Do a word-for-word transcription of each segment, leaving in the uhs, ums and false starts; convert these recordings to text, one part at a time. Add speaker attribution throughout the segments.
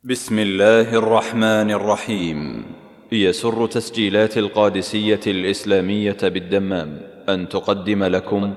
Speaker 1: بسم الله الرحمن الرحيم. يسر تسجيلات القادسية الإسلامية بالدمام أن تقدم لكم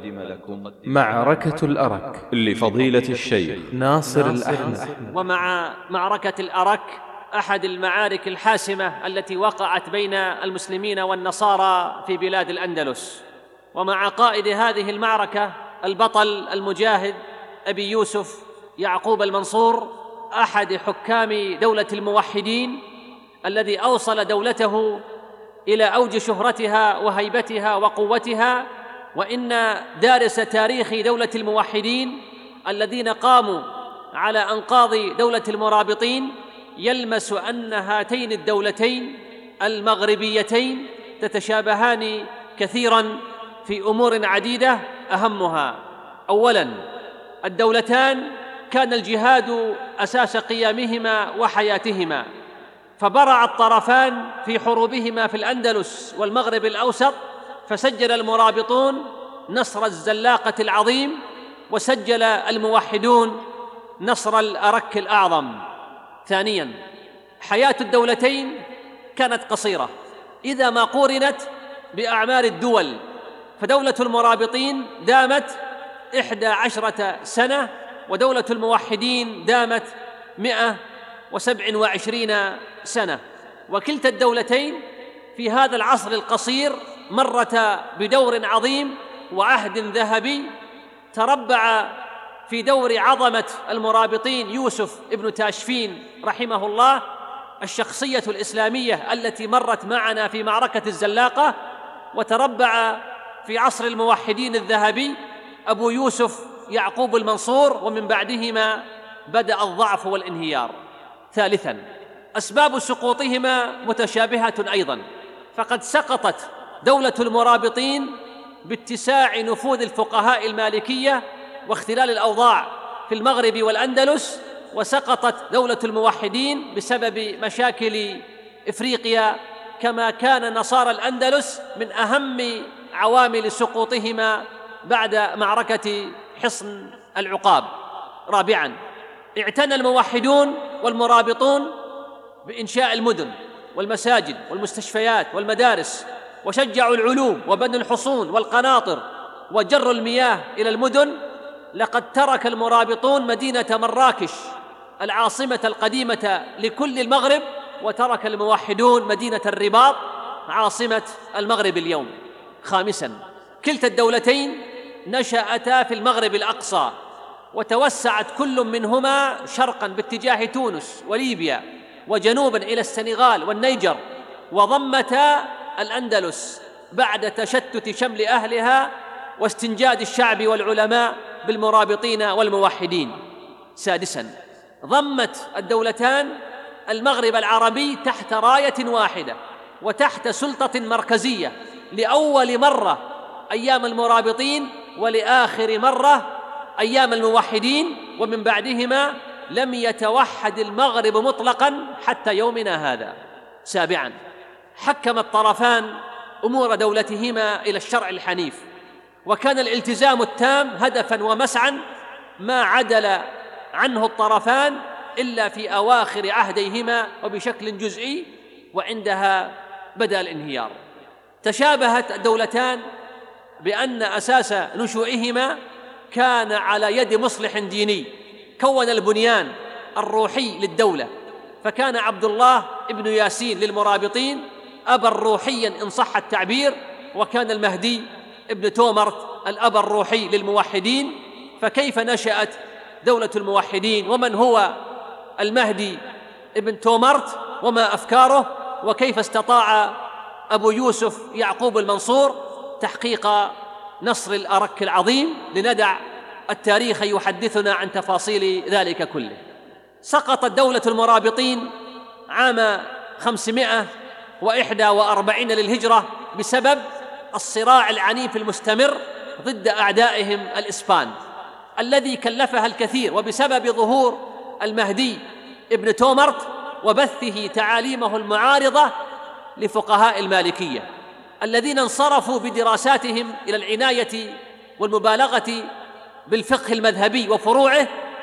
Speaker 2: معركة الأرك
Speaker 1: لفضيلة الشيخ
Speaker 2: ناصر الأحمد.
Speaker 3: ومع معركة الأرك أحد المعارك الحاسمة التي وقعت بين المسلمين والنصارى في بلاد الأندلس، ومع قائد هذه المعركة البطل المجاهد أبي يوسف يعقوب المنصور، أحد حكام دولة الموحدين الذي أوصل دولته إلى أوج شهرتها وهيبتها وقوتها. وإن دارس تاريخ دولة الموحدين الذين قاموا على أنقاض دولة المرابطين يلمس أن هاتين الدولتين المغربيتين تتشابهان كثيراً في أمور عديدة، أهمها أولاً الدولتان كان الجهاد أساس قيامهما وحياتهما، فبرع الطرفان في حروبهما في الأندلس والمغرب الأوسط، فسجل المرابطون نصر الزلاقة العظيم، وسجل الموحدون نصر الأرك الأعظم. ثانياً حياة الدولتين كانت قصيرة إذا ما قورنت بأعمار الدول، فدولة المرابطين دامت إحدى عشرة سنة، ودولة الموحدين دامت مئة وسبع وعشرين سنة، وكلتا الدولتين في هذا العصر القصير مرتا بدور عظيم وعهد ذهبي. تربع في دور عظمة المرابطين يوسف ابن تاشفين رحمه الله الشخصية الإسلامية التي مرت معنا في معركة الزلاقة، وتربع في عصر الموحدين الذهبي أبو يوسف يعقوب المنصور، ومن بعدهما بدأ الضعف والانهيار. ثالثاً أسباب سقوطهما متشابهة أيضاً، فقد سقطت دولة المرابطين باتساع نفوذ الفقهاء المالكية واختلال الأوضاع في المغرب والأندلس، وسقطت دولة الموحدين بسبب مشاكل إفريقيا، كما كان نصارى الأندلس من أهم عوامل سقوطهما بعد معركة حصن العقاب. رابعاً اعتنى الموحدون والمرابطون بإنشاء المدن والمساجد والمستشفيات والمدارس، وشجعوا العلوم وبنوا الحصون والقناطر وجروا المياه إلى المدن. لقد ترك المرابطون مدينة مراكش العاصمة القديمة لكل المغرب، وترك الموحدون مدينة الرباط عاصمة المغرب اليوم. خامساً كلتا الدولتين نشأتا في المغرب الأقصى، وتوسعت كل منهما شرقاً باتجاه تونس وليبيا، وجنوباً إلى السنغال والنيجر، وضمتا الأندلس بعد تشتت شمل أهلها واستنجاد الشعب والعلماء بالمرابطين والموحدين. سادساً ضمت الدولتان المغرب العربي تحت راية واحدة وتحت سلطة مركزية لأول مرة أيام المرابطين، ولآخر مرة أيام الموحدين، ومن بعدهما لم يتوحد المغرب مطلقاً حتى يومنا هذا. سابعاً حكم الطرفان أمور دولتهما إلى الشرع الحنيف، وكان الالتزام التام هدفاً ومسعاً ما عدل عنه الطرفان إلا في أواخر عهديهما وبشكل جزئي، وعندها بدأ الانهيار. تشابهت الدولتان بأن أساس نشوئهما كان على يد مصلح ديني كون البنيان الروحي للدولة، فكان عبد الله ابن ياسين للمرابطين أبا روحيا إن صح التعبير، وكان المهدي ابن تومرت الأب الروحي للموحدين. فكيف نشأت دولة الموحدين، ومن هو المهدي ابن تومرت، وما أفكاره، وكيف استطاع أبو يوسف يعقوب المنصور تحقيق نصر الأرك العظيم؟ لندع التاريخ يحدثنا عن تفاصيل ذلك كله. سقطت دولة المرابطين عام خمسمائة وإحدى وأربعين للهجرة بسبب الصراع العنيف المستمر ضد أعدائهم الإسبان الذي كلفها الكثير، وبسبب ظهور المهدي ابن تومرت وبثه تعاليمه المعارضة لفقهاء المالكية الذين انصرفوا بدراساتهم إلى العناية والمبالغة بالفقه المذهبي وفروعه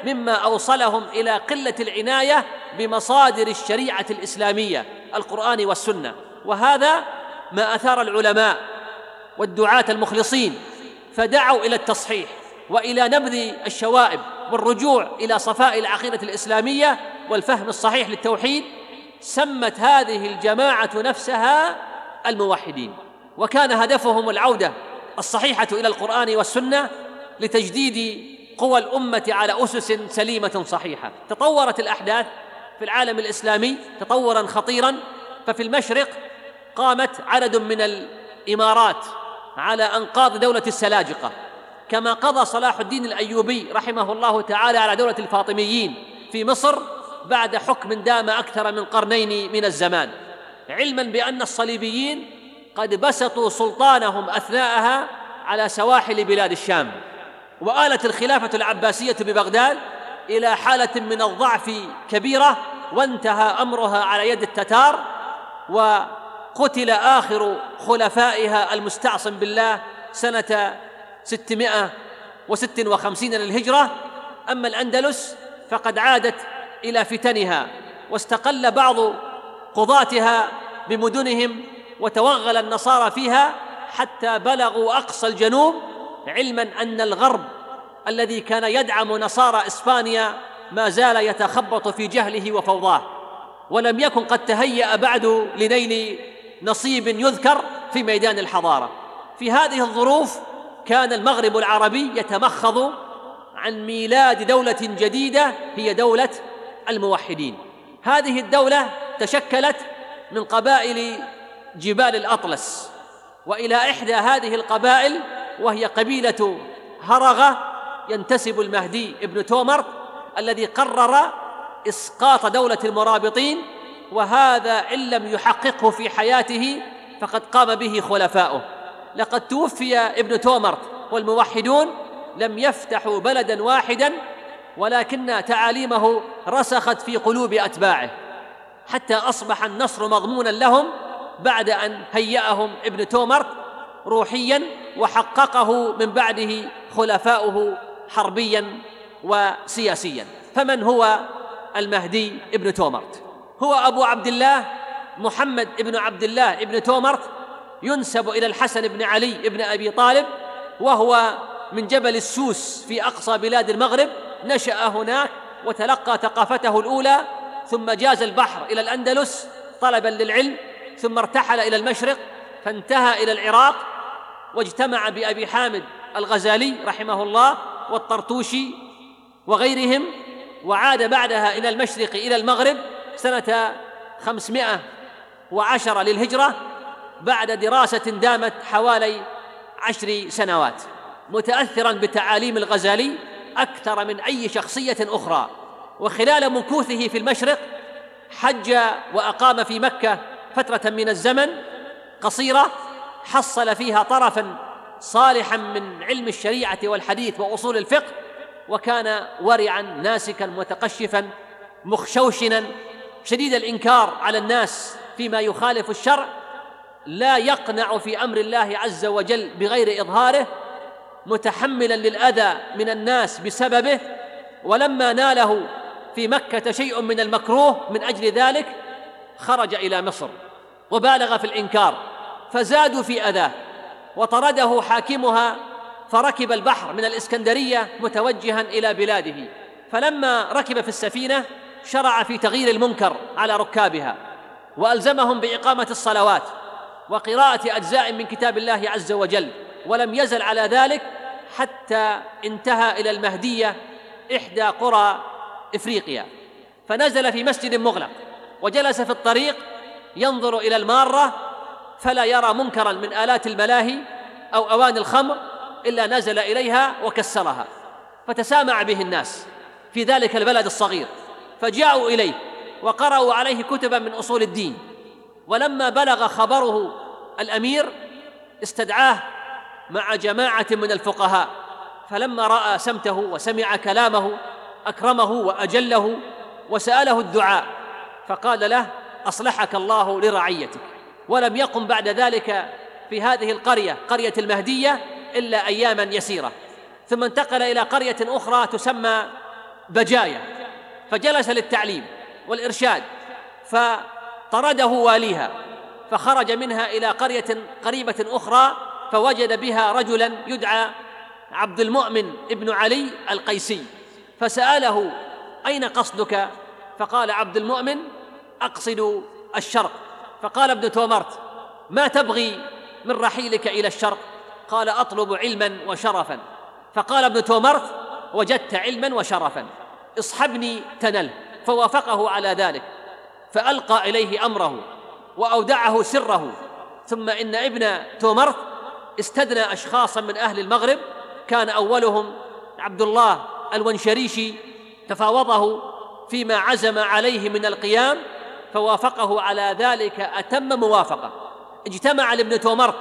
Speaker 3: مما أوصلهم إلى قلة العناية بمصادر الشريعة الإسلامية القرآن والسنة. وهذا ما أثار العلماء والدعاة المخلصين، فدعوا إلى التصحيح وإلى نبذ الشوائب والرجوع إلى صفاء العقيدة الإسلامية والفهم الصحيح للتوحيد. سمت هذه الجماعة نفسها الموحدين، وكان هدفهم العودة الصحيحة إلى القرآن والسنة لتجديد قوى الأمة على أسس سليمة صحيحة. تطورت الأحداث في العالم الإسلامي تطوراً خطيراً، ففي المشرق قامت عدد من الإمارات على أنقاض دولة السلاجقة، كما قضى صلاح الدين الأيوبي رحمه الله تعالى على دولة الفاطميين في مصر بعد حكم دام أكثر من قرنين من الزمان، علماً بأن الصليبيين قد بسطوا سلطانهم أثناءها على سواحل بلاد الشام. وآلت الخلافة العباسية ببغداد إلى حالة من الضعف كبيرة، وانتهى أمرها على يد التتار، وقتل آخر خلفائها المستعصم بالله سنة ستمائة وستة وخمسين للهجرة. أما الأندلس فقد عادت إلى فتنها، واستقل بعض قضاتها بمدنهم، وتوغل النصارى فيها حتى بلغوا أقصى الجنوب، علماً أن الغرب الذي كان يدعم نصارى إسبانيا ما زال يتخبط في جهله وفوضاه، ولم يكن قد تهيأ بعد لنيل نصيب يذكر في ميدان الحضارة. في هذه الظروف كان المغرب العربي يتمخض عن ميلاد دولة جديدة هي دولة الموحدين. هذه الدولة تشكلت من قبائل جبال الأطلس، وإلى إحدى هذه القبائل وهي قبيلة هرغة ينتسب المهدي ابن تومرت الذي قرر إسقاط دولة المرابطين، وهذا إن لم يحققه في حياته فقد قام به خلفاؤه. لقد توفي ابن تومرت والموحدون لم يفتحوا بلداً واحداً، ولكن تعاليمه رسخت في قلوب أتباعه حتى أصبح النصر مضموناً لهم بعد أن هيأهم ابن تومرت روحياً، وحققه من بعده خلفاؤه حربياً وسياسياً. فمن هو المهدي ابن تومرت؟ هو أبو عبد الله محمد ابن عبد الله ابن تومرت، ينسب إلى الحسن بن علي ابن أبي طالب، وهو من جبل السوس في أقصى بلاد المغرب. نشأ هناك وتلقى ثقافته الأولى، ثم جاز البحر إلى الأندلس طلباً للعلم، ثم ارتحل إلى المشرق فانتهى إلى العراق، واجتمع بأبي حامد الغزالي رحمه الله والطرطوشي وغيرهم، وعاد بعدها إلى المشرق إلى المغرب سنة خمسمائة وعشرة للهجرة بعد دراسة دامت حوالي عشر سنوات، متأثراً بتعاليم الغزالي أكثر من أي شخصية أخرى. وخلال مكوثه في المشرق حج وأقام في مكة فترة من الزمن قصيرة، حصل فيها طرفاً صالحاً من علم الشريعة والحديث وأصول الفقه، وكان ورعاً ناسكاً متقشفاً مخشوشناً شديد الإنكار على الناس فيما يخالف الشرع، لا يقنع في أمر الله عز وجل بغير إظهاره، متحملاً للأذى من الناس بسببه. ولما ناله في مكة شيء من المكروه من أجل ذلك خرج إلى مصر وبالغ في الإنكار، فزادوا في أذاه، وطرده حاكمها فركب البحر من الإسكندرية متوجها إلى بلاده. فلما ركب في السفينة شرع في تغيير المنكر على ركابها، وألزمهم بإقامة الصلوات وقراءة أجزاء من كتاب الله عز وجل، ولم يزل على ذلك حتى انتهى إلى المهدية إحدى قرى إفريقيا، فنزل في مسجد مغلق وجلس في الطريق ينظر إلى المارة فلا يرى منكراً من آلات الملاهي أو أواني الخمر إلا نزل إليها وكسرها، فتسامع به الناس في ذلك البلد الصغير، فجاءوا إليه وقرأوا عليه كتباً من أصول الدين. ولما بلغ خبره الأمير استدعاه مع جماعة من الفقهاء، فلما رأى سمته وسمع كلامه أكرمه وأجله وسأله الدعاء، فقال له: أصلحك الله لرعيتك. ولم يقم بعد ذلك في هذه القرية قرية المهدية إلا أياماً يسيرة، ثم انتقل إلى قرية أخرى تسمى بجاية، فجلس للتعليم والإرشاد، فطرده واليها، فخرج منها إلى قرية قريبة أخرى، فوجد بها رجلا يدعى عبد المؤمن ابن علي القيسي، فسأله: أين قصدك؟ فقال عبد المؤمن: أقصد الشرق. فقال ابن تومرت: ما تبغي من رحيلك إلى الشرق؟ قال: أطلب علما وشرفا. فقال ابن تومرت: وجدت علما وشرفا، اصحبني تنل. فوافقه على ذلك، فألقى إليه أمره وأودعه سره. ثم إن ابن تومرت استدنى أشخاصا من أهل المغرب، كان أولهم عبد الله الونشريشي، تفاوضه فيما عزم عليه من القيام، فوافقه على ذلك أتم موافقة. اجتمع لابن تومرت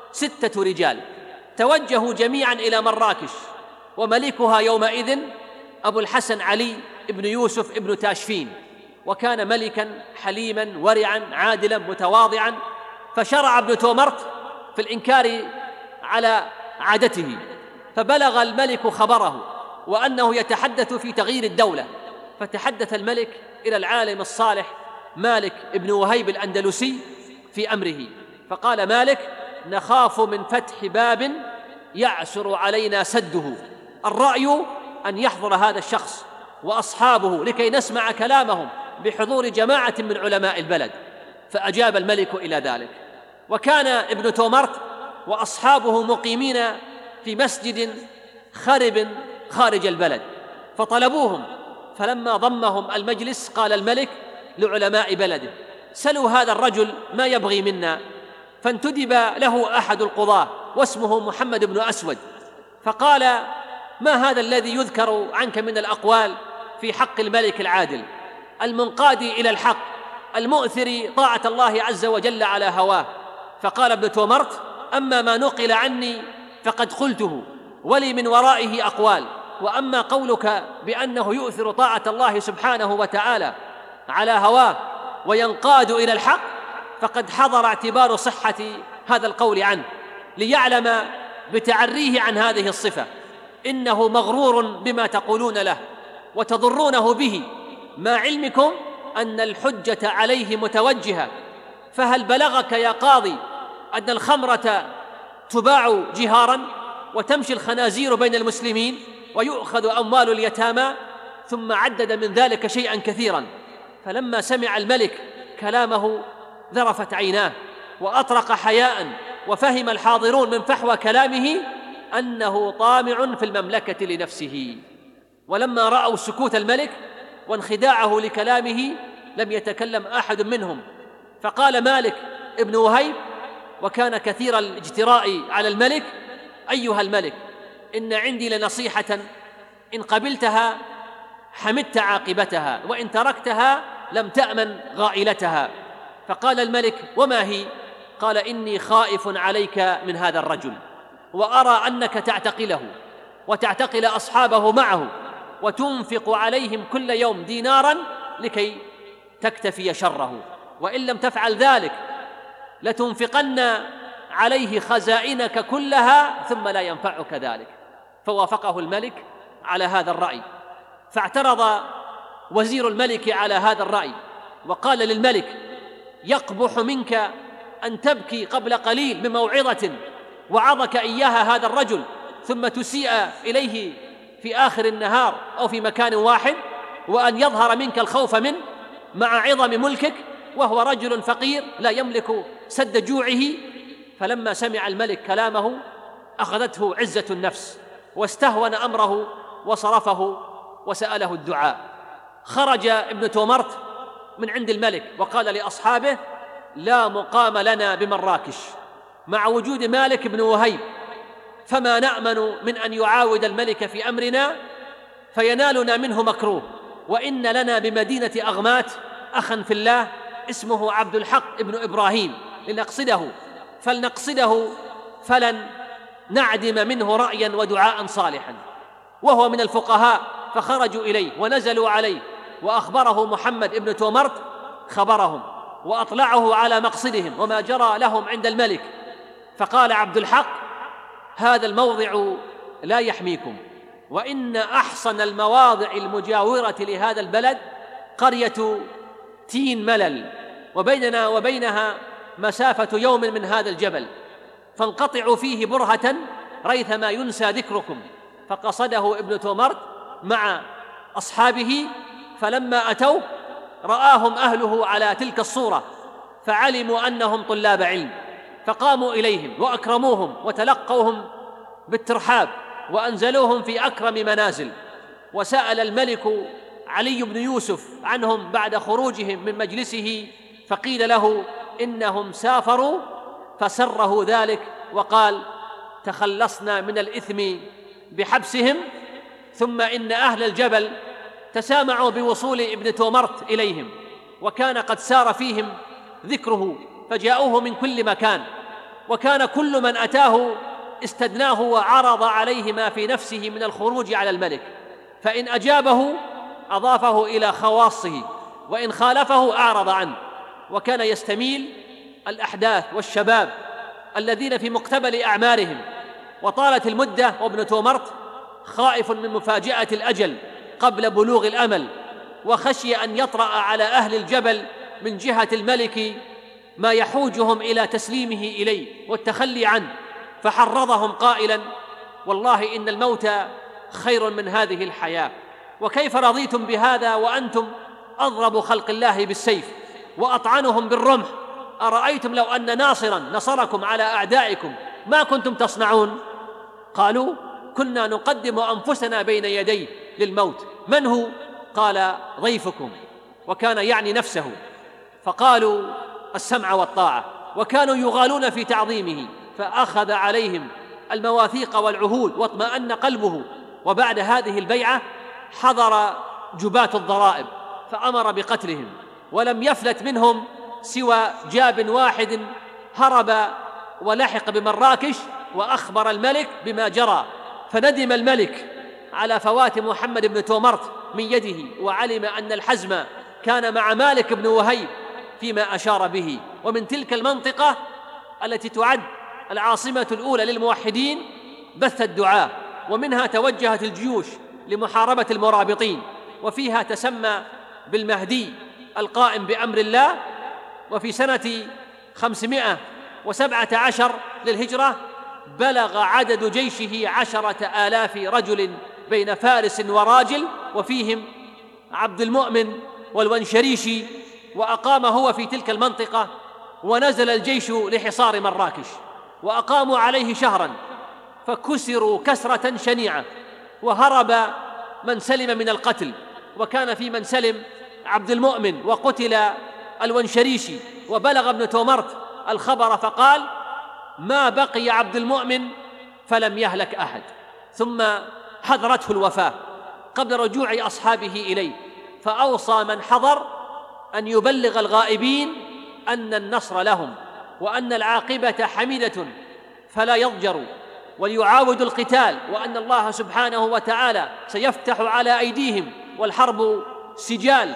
Speaker 3: ستة رجال، توجهوا جميعا إلى مراكش، وملكها يومئذ أبو الحسن علي ابن يوسف ابن تاشفين، وكان ملكا حليما ورعا عادلا متواضعا. فشرع ابن تومرت في الإنكار على عادته، فبلغ الملك خبره وأنه يتحدث في تغيير الدولة، فتحدث الملك إلى العالم الصالح مالك ابن وهيب الأندلسي في أمره، فقال مالك: نخاف من فتح باب يعسر علينا سده، الرأي أن يحضر هذا الشخص وأصحابه لكي نسمع كلامهم بحضور جماعة من علماء البلد. فأجاب الملك إلى ذلك. وكان ابن تومرت وأصحابه مقيمين في مسجد خرب خارج البلد، فطلبوهم، فلما ضمهم المجلس قال الملك لعلماء بلده: سلوا هذا الرجل ما يبغي منا. فانتدب له أحد القضاة واسمه محمد بن أسود، فقال: ما هذا الذي يذكر عنك من الأقوال في حق الملك العادل المنقادي إلى الحق المؤثر طاعة الله عز وجل على هواه؟ فقال ابن تومرت: أما ما نقل عني فقد قلته، ولي من ورائه أقوال، وأما قولك بأنه يؤثر طاعة الله سبحانه وتعالى على هواه وينقاد إلى الحق، فقد حضر اعتبار صحة هذا القول عنه، ليعلم بتعريه عن هذه الصفة إنه مغرور بما تقولون له وتضرونه به، مع علمكم أن الحجة عليه متوجهة. فهل بلغك يا قاضي أن الخمرة تباع جهارا وتمشي الخنازير بين المسلمين ويؤخذ أموال اليتامى؟ ثم عدد من ذلك شيئا كثيرا. فلما سمع الملك كلامه ذرفت عيناه وأطرق حياء، وفهم الحاضرون من فحوى كلامه أنه طامع في المملكة لنفسه. ولما رأوا سكوت الملك وانخداعه لكلامه لم يتكلم أحد منهم، فقال مالك ابن وهيب، وكان كثير الاجتراء على الملك: أيها الملك، إن عندي لنصيحة، إن قبلتها حمدت عاقبتها، وإن تركتها لم تأمن غائلتها. فقال الملك: وما هي؟ قال: إني خائف عليك من هذا الرجل، وأرى أنك تعتقله وتعتقل أصحابه معه، وتنفق عليهم كل يوم دينارا لكي تكتفي شره، وإن لم تفعل ذلك لتنفقن عليه خزائنك كلها ثم لا ينفعك ذلك. فوافقه الملك على هذا الرأي. فاعترض وزير الملك على هذا الرأي وقال للملك: يقبح منك أن تبكي قبل قليل بموعظة وعظك إياها هذا الرجل، ثم تسيء إليه في آخر النهار أو في مكان واحد، وأن يظهر منك الخوف منه مع عظم ملكك وهو رجل فقير لا يملك سد جوعه. فلما سمع الملك كلامه أخذته عزة النفس واستهون أمره وصرفه وسأله الدعاء. خرج ابن تومرت من عند الملك وقال لأصحابه: لا مقام لنا بمراكش مع وجود مالك بن وهيب، فما نأمن من أن يعاود الملك في أمرنا فينالنا منه مكروه، وإن لنا بمدينة أغمات أخا في الله اسمه عبد الحق ابن إبراهيم لنقصده، فلنقصده فلن نعدم منه رأيا ودعاء صالحا. وهو من الفقهاء، فخرجوا إليه ونزلوا عليه، وأخبره محمد ابن تومرت خبرهم وأطلعه على مقصدهم وما جرى لهم عند الملك. فقال عبد الحق: هذا الموضع لا يحميكم، وإن أحصن المواضع المجاورة لهذا البلد قرية تين ملل، وبيننا وبينها مسافة يوم من هذا الجبل، فانقطعوا فيه برهة ريثما ينسى ذكركم. فقصده ابن تومرت مع أصحابه، فلما أتوا رآهم أهله على تلك الصورة، فعلموا أنهم طلاب علم، فقاموا إليهم وأكرموهم وتلقوهم بالترحاب وأنزلوهم في أكرم منازل. وسأل الملك علي بن يوسف عنهم بعد خروجهم من مجلسه، فقيل له إنهم سافروا، فسره ذلك وقال: تخلصنا من الإثم بحبسهم، ثم إن أهل الجبل تسامعوا بوصول ابن تومرت إليهم، وكان قد سار فيهم ذكره، فجاءوه من كل مكان، وكان كل من أتاه استدناه وعرض عليه ما في نفسه من الخروج على الملك، فإن أجابه أضافه إلى خواصه، وإن خالفه أعرض عنه. وكان يستميل الأحداث والشباب الذين في مقتبل أعمارهم، وطالت المدة وابن تومرت خائف من مفاجأة الأجل قبل بلوغ الأمل، وخشي أن يطرأ على أهل الجبل من جهة الملك ما يحوجهم إلى تسليمه إليه والتخلي عنه، فحرضهم قائلا: والله إن الموت خير من هذه الحياة، وكيف رضيتم بهذا وأنتم أضرب خلق الله بالسيف وأطعنهم بالرمح؟ أرأيتم لو أن ناصرا نصركم على أعدائكم ما كنتم تصنعون؟ قالوا: كنا نقدم أنفسنا بين يديه للموت. من هو؟ قال: ضيفكم، وكان يعني نفسه. فقالوا: السمع والطاعة، وكانوا يغالون في تعظيمه، فأخذ عليهم المواثيق والعهود واطمأن قلبه. وبعد هذه البيعة حضر جباة الضرائب فأمر بقتلهم، ولم يفلت منهم سوى جاب واحد هرب ولحق بمراكش وأخبر الملك بما جرى، فندم الملك على فوات محمد بن تومرت من يده، وعلم أن الحزم كان مع مالك بن وهيب فيما أشار به. ومن تلك المنطقة التي تعد العاصمة الأولى للموحدين بث الدعاء، ومنها توجهت الجيوش لمحاربة المرابطين، وفيها تسمى بالمهدي القائم بأمر الله. وفي سنة خمسمائة وسبعة عشر للهجرة بلغ عدد جيشه عشرة آلاف رجل بين فارس وراجل، وفيهم عبد المؤمن والونشريشي، وأقام هو في تلك المنطقة، ونزل الجيش لحصار مراكش، وأقاموا عليه شهرا، فكسروا كسرة شنيعة، وهرب من سلم من القتل، وكان في من سلم عبد المؤمن، وقتل الونشريشي. وبلغ ابن تومرت الخبر فقال: ما بقي عبد المؤمن فلم يهلك أحد. ثم حضرته الوفاة قبل رجوع أصحابه إليه، فأوصى من حضر أن يبلغ الغائبين أن النصر لهم، وأن العاقبة حميدة فلا يضجروا، وليعاودوا القتال، وأن الله سبحانه وتعالى سيفتح على أيديهم والحرب سجال،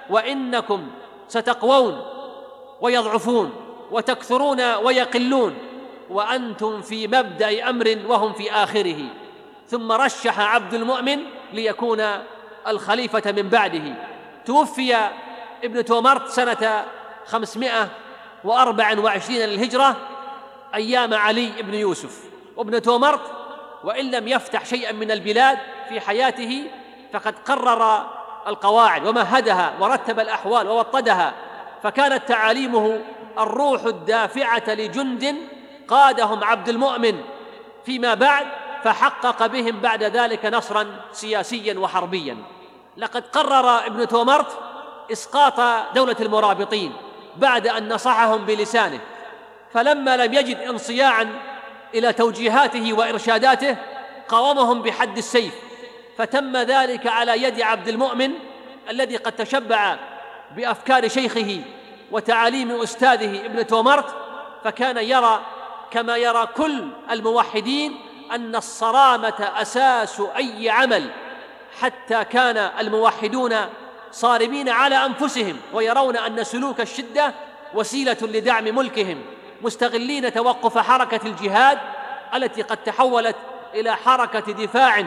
Speaker 3: وإنكم ستقوون ويضعفون وتكثرون ويقلون، وأنتم في مبدأ أمر وهم في آخره. ثم رشح عبد المؤمن ليكون الخليفة من بعده. توفي ابن تومرت سنة خمسمائة وأربع وعشرين للهجرة أيام علي بن يوسف. وابن تومرت وإن لم يفتح شيئا من البلاد في حياته فقد قرر القواعد ومهدها ورتب الأحوال ووطدها، فكانت تعاليمه الروح الدافعة لجند قادهم عبد المؤمن فيما بعد، فحقق بهم بعد ذلك نصرا سياسيا وحربيا. لقد قرر ابن تومرت إسقاط دولة المرابطين بعد أن نصحهم بلسانه، فلما لم يجد انصياعا إلى توجيهاته وإرشاداته قاومهم بحد السيف، فتم ذلك على يد عبد المؤمن الذي قد تشبع بأفكار شيخه وتعاليم أستاذه ابن تومرت، فكان يرى كما يرى كل الموحدين أن الصرامة أساس أي عمل، حتى كان الموحدون صارمين على أنفسهم ويرون أن سلوك الشدة وسيلة لدعم ملكهم، مستغلين توقف حركة الجهاد التي قد تحولت إلى حركة دفاع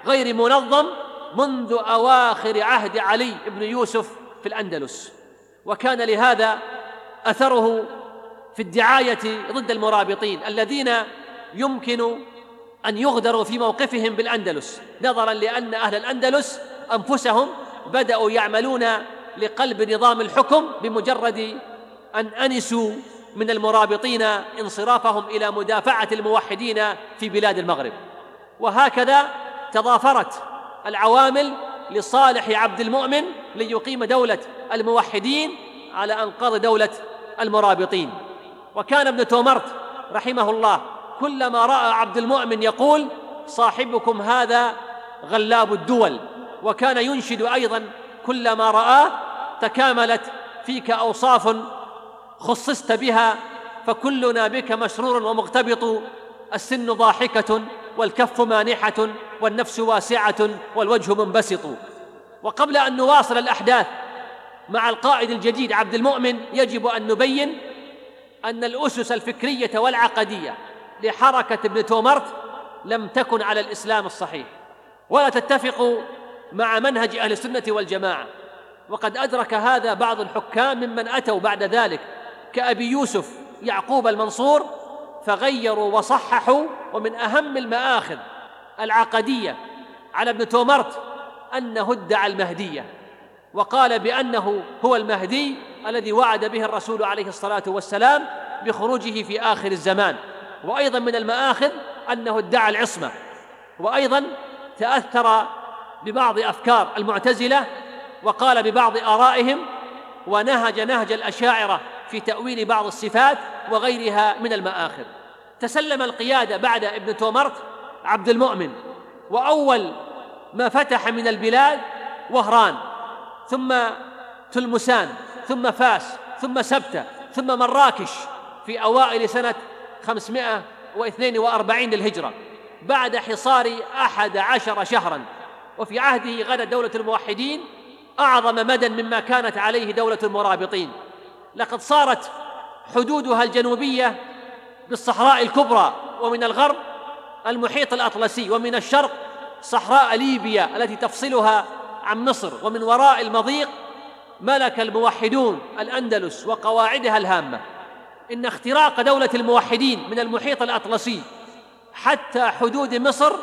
Speaker 3: غير منظم منذ أواخر عهد علي بن يوسف في الأندلس، وكان لهذا أثره في الدعاية ضد المرابطين الذين يمكن أن يغدروا في موقفهم بالأندلس، نظراً لأن أهل الأندلس أنفسهم بدأوا يعملون لقلب نظام الحكم بمجرد أن أنسوا من المرابطين انصرافهم إلى مدافعة الموحدين في بلاد المغرب. وهكذا تضافرت العوامل لصالح عبد المؤمن ليقيم دولة الموحدين على أنقاض دولة المرابطين. وكان ابن تومرت رحمه الله كلما رأى عبد المؤمن يقول: صاحبكم هذا غلاب الدول. وكان ينشد أيضا كلما رآه: تكاملت فيك أوصاف خصصت بها، فكلنا بك مسرور ومغتبط، السن ضاحكة والكف مانحة والنفس واسعة والوجه منبسط. وقبل أن نواصل الأحداث مع القائد الجديد عبد المؤمن يجب أن نبين أن الأسس الفكرية والعقدية لحركة ابن تومرت لم تكن على الإسلام الصحيح ولا تتفق مع منهج أهل السنة والجماعة، وقد أدرك هذا بعض الحكام ممن أتوا بعد ذلك كأبي يوسف يعقوب المنصور فغيروا وصححوا. ومن أهم المآخذ العقدية على ابن تومرت أنه ادعى المهدية وقال بأنه هو المهدي الذي وعد به الرسول عليه الصلاة والسلام بخروجه في آخر الزمان. وأيضا من المآخذ أنه ادعى العصمة، وأيضا تأثر ببعض أفكار المعتزلة وقال ببعض آرائهم، ونهج نهج الأشاعرة في تأويل بعض الصفات وغيرها من المآخذ. تسلم القيادة بعد ابن تومرت عبد المؤمن، وأول ما فتح من البلاد وهران، ثم تلمسان، ثم فاس، ثم سبتة، ثم مراكش في أوائل سنة خمسمائة واثنين وأربعين للهجرة بعد حصار أحد عشر شهراً. وفي عهده غدت دولة الموحدين أعظم مدى مما كانت عليه دولة المرابطين. لقد صارت حدودها الجنوبية بالصحراء الكبرى، ومن الغرب المحيط الأطلسي، ومن الشرق صحراء ليبيا التي تفصلها عن مصر، ومن وراء المضيق ملك الموحدون الأندلس وقواعدها الهامة. إن اختراق دولة الموحدين من المحيط الأطلسي حتى حدود مصر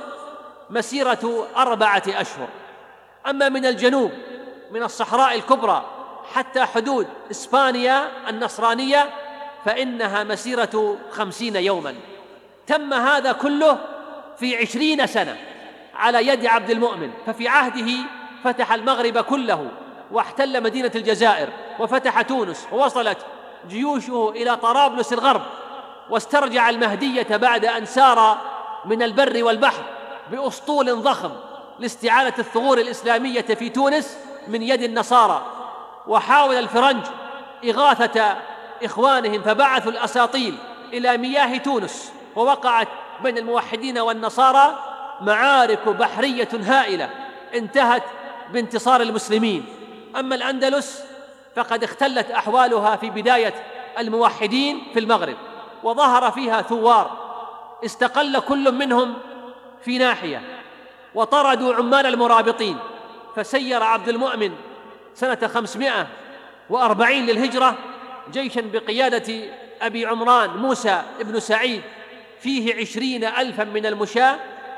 Speaker 3: مسيرة أربعة أشهر، أما من الجنوب من الصحراء الكبرى حتى حدود إسبانيا النصرانية فإنها مسيرة خمسين يوماً. تم هذا كله في عشرين سنة على يد عبد المؤمن. ففي عهده فتح المغرب كله واحتل مدينة الجزائر وفتح تونس، ووصلت جيوشه إلى طرابلس الغرب، واسترجع المهدية بعد أن سار من البر والبحر بأسطول ضخم لاستعادة الثغور الإسلامية في تونس من يد النصارى. وحاول الفرنج إغاثة إخوانهم فبعثوا الأساطيل إلى مياه تونس، ووقعت بين الموحدين والنصارى معارك بحرية هائلة انتهت بانتصار المسلمين. أما الأندلس فقد اختلت أحوالها في بداية الموحدين في المغرب، وظهر فيها ثوار استقل كل منهم في ناحية وطردوا عمال المرابطين. فسير عبد المؤمن سنة خمسمائة وأربعين للهجرة جيشاً بقيادة أبي عمران موسى بن سعيد فيه عشرين ألفاً من المشاة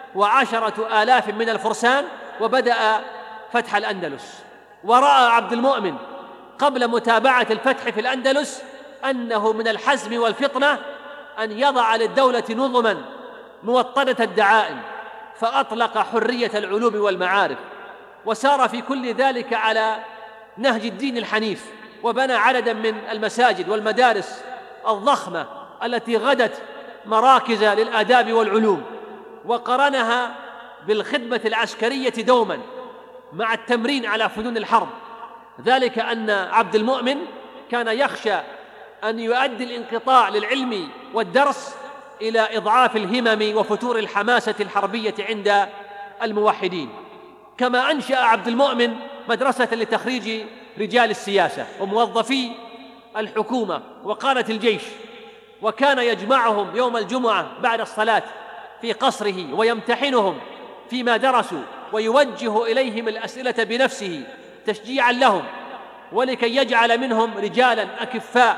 Speaker 3: وعشرة آلاف من الفرسان، وبدأ فتح الأندلس. ورأى عبد المؤمن قبل متابعة الفتح في الأندلس أنه من الحزم والفطنة أن يضع للدولة نظماً موطدة الدعائم، فأطلق حرية العلوم والمعارف، وسار في كل ذلك على نهج الدين الحنيف، وبنى عدداً من المساجد والمدارس الضخمة التي غدت مراكز للآداب والعلوم، وقرنها بالخدمة العسكرية دوماً مع التمرين على فنون الحرب. ذلك أن عبد المؤمن كان يخشى أن يؤدي الانقطاع للعلم والدرس إلى إضعاف الهمم وفتور الحماسة الحربية عند الموحدين. كما أنشأ عبد المؤمن مدرسة لتخريج رجال السياسة وموظفي الحكومة وقادة الجيش، وكان يجمعهم يوم الجمعة بعد الصلاة في قصره ويمتحنهم فيما درسوا ويوجه إليهم الأسئلة بنفسه تشجيعا لهم، ولكي يجعل منهم رجالا أكفاء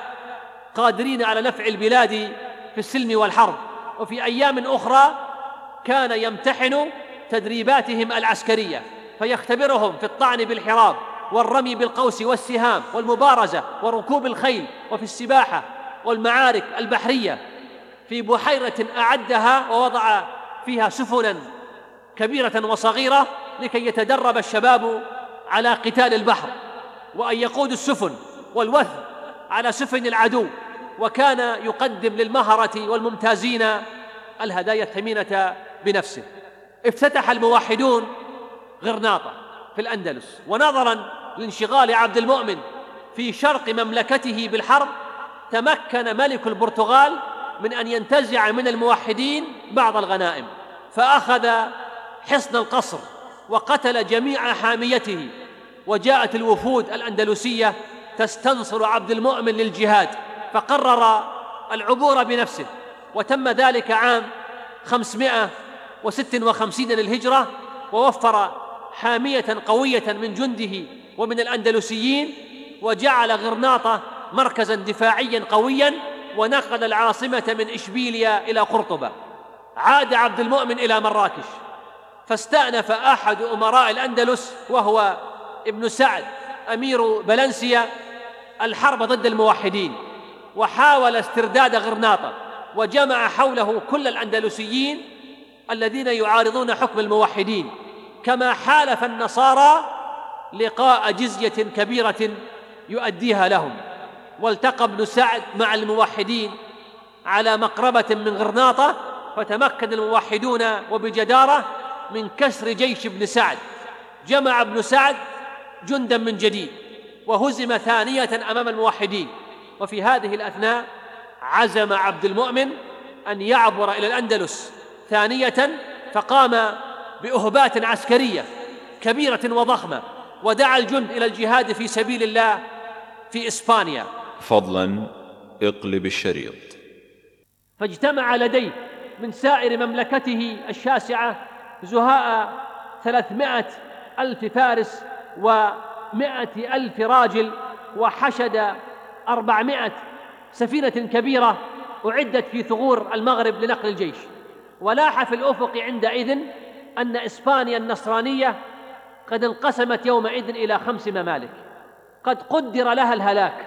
Speaker 3: قادرين على نفع البلاد في السلم والحرب. وفي أيام أخرى كان يمتحن تدريباتهم العسكرية، فيختبرهم في الطعن بالحراب والرمي بالقوس والسهام والمبارزة وركوب الخيل، وفي السباحة والمعارك البحرية، في بحيرة أعدها ووضع فيها سفنا كبيرة وصغيرة لكي يتدرب الشباب على قتال البحر، وأن يقود السفن والوثب على سفن العدو. وكان يقدم للمهرة والممتازين الهدايا الثمينة بنفسه. افتتح الموحدون غرناطة في الأندلس، ونظراً لانشغال عبد المؤمن في شرق مملكته بالحرب، تمكن ملك البرتغال من أن ينتزع من الموحدين بعض الغنائم، فأخذ حصن القصر وقتل جميع حاميته. وجاءت الوفود الأندلسية تستنصر عبد المؤمن للجهاد، فقرر العبور بنفسه، وتم ذلك عام خمسمائة وستة وخمسين للهجرة، ووفر حامية قوية من جنده ومن الأندلسيين، وجعل غرناطة مركزا دفاعيا قويا، ونقل العاصمة من إشبيلية إلى قرطبة. عاد عبد المؤمن إلى مراكش، فاستأنف أحد أمراء الأندلس وهو ابن سعد أمير بلنسيا الحرب ضد الموحدين، وحاول استرداد غرناطة، وجمع حوله كل الأندلسيين الذين يعارضون حكم الموحدين، كما حالف النصارى لقاء جزية كبيرة يؤديها لهم. والتقى ابن سعد مع الموحدين على مقربة من غرناطة، فتمكن الموحدون وبجدارة من كسر جيش ابن سعد. جمع ابن سعد جندا من جديد، وهزم ثانية أمام الموحدين. وفي هذه الأثناء عزم عبد المؤمن أن يعبر إلى الأندلس ثانية، فقام بأهبات عسكرية كبيرة وضخمة، ودعا الجند إلى الجهاد في سبيل الله في إسبانيا.
Speaker 1: فضلا اقلب الشريط.
Speaker 3: فاجتمع لديه من سائر مملكته الشاسعة زهاء ثلاثمائة ألف فارس ومائة ألف راجل، وحشد أربعمائة سفينة كبيرة أعدت في ثغور المغرب لنقل الجيش. ولاح في الأفق عندئذ أن إسبانيا النصرانية قد انقسمت يومئذ إلى خمس ممالك قد قدر لها الهلاك،